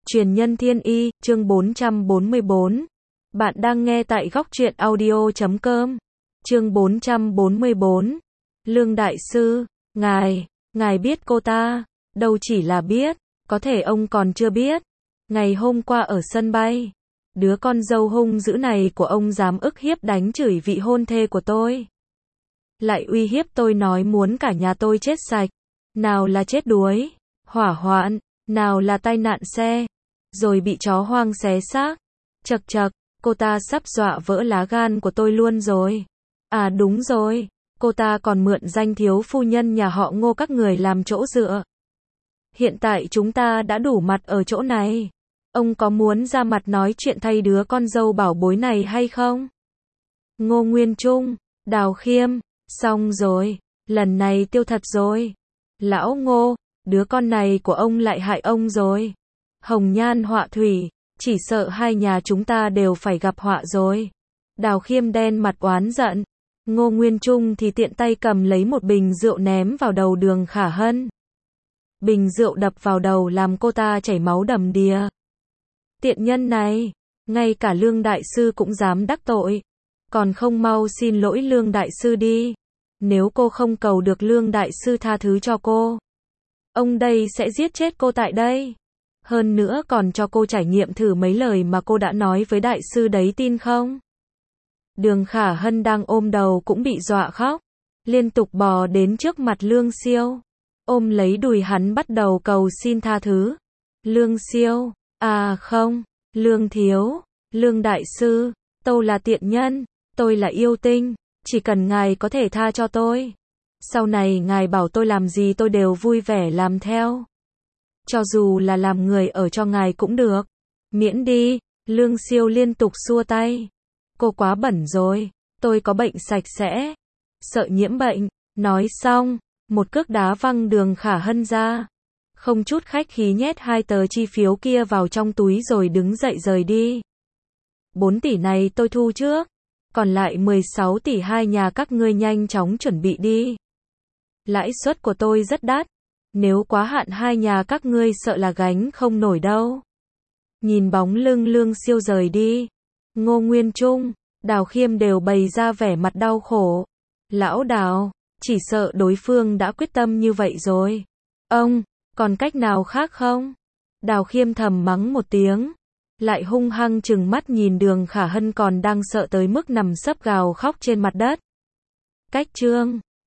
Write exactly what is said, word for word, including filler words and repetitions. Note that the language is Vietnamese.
Truyền nhân thiên y, chương bốn trăm bốn mươi bốn. Bạn đang nghe tại góc truyện audio chấm com. Chương bốn trăm bốn mươi bốn. Lương đại sư, ngài, ngài biết cô ta, đâu chỉ là biết, có thể ông còn chưa biết. Ngày hôm qua ở sân bay, đứa con dâu hung dữ này của ông dám ức hiếp đánh chửi vị hôn thê của tôi. Lại uy hiếp tôi nói muốn cả nhà tôi chết sạch. Nào là chết đuối, hỏa hoạn, nào là tai nạn xe, rồi bị chó hoang xé xác. Chật chật, cô ta sắp dọa vỡ lá gan của tôi luôn rồi. À đúng rồi, cô ta còn mượn danh thiếu phu nhân nhà họ Ngô các người làm chỗ dựa. Hiện tại chúng ta đã đủ mặt ở chỗ này. Ông có muốn ra mặt nói chuyện thay đứa con dâu bảo bối này hay không? Ngô Nguyên Trung, Đào Khiêm, xong rồi, lần này tiêu thật rồi. Lão Ngô, đứa con này của ông lại hại ông rồi. Hồng nhan họa thủy, chỉ sợ hai nhà chúng ta đều phải gặp họa rồi. Đào Khiêm đen mặt oán giận. Ngô Nguyên Trung thì tiện tay cầm lấy một bình rượu ném vào đầu Đường Khả Hân. Bình rượu đập vào đầu làm cô ta chảy máu đầm đìa. Tiện nhân này, ngay cả Lương đại sư cũng dám đắc tội. Còn không mau xin lỗi Lương đại sư đi. Nếu cô không cầu được Lương đại sư tha thứ cho cô, ông đây sẽ giết chết cô tại đây. Hơn nữa còn cho cô trải nghiệm thử mấy lời mà cô đã nói với đại sư đấy, tin không? Đường Khả Hân đang ôm đầu cũng bị dọa khóc, liên tục bò đến trước mặt Lương Siêu, ôm lấy đùi hắn bắt đầu cầu xin tha thứ. Lương Siêu, à không, Lương thiếu, Lương đại sư, tôi là tiện nhân, tôi là yêu tinh, chỉ cần ngài có thể tha cho tôi. Sau này ngài bảo tôi làm gì tôi đều vui vẻ làm theo. Cho dù là làm người ở cho ngài cũng được. Miễn đi. Lương Siêu liên tục xua tay. Cô quá bẩn rồi. Tôi có bệnh sạch sẽ. Sợ nhiễm bệnh. Nói xong, một cước đá văng Đường Khả Hân ra. Không chút khách khí nhét hai tờ chi phiếu kia vào trong túi rồi đứng dậy rời đi. Bốn tỷ này tôi thu trước. Còn lại mười sáu tỷ hai nhà các ngươi nhanh chóng chuẩn bị đi. Lãi suất của tôi rất đắt. Nếu quá hạn hai nhà các ngươi sợ là gánh không nổi đâu. Nhìn bóng lưng Lương Siêu rời đi, Ngô Nguyên Trung, Đào Khiêm đều bày ra vẻ mặt đau khổ. Lão Đào, chỉ sợ đối phương đã quyết tâm như vậy rồi. Ông, còn cách nào khác không? Đào Khiêm thầm mắng một tiếng, lại hung hăng trừng mắt nhìn Đường Khả Hân còn đang sợ tới mức nằm sấp gào khóc trên mặt đất. Cách chương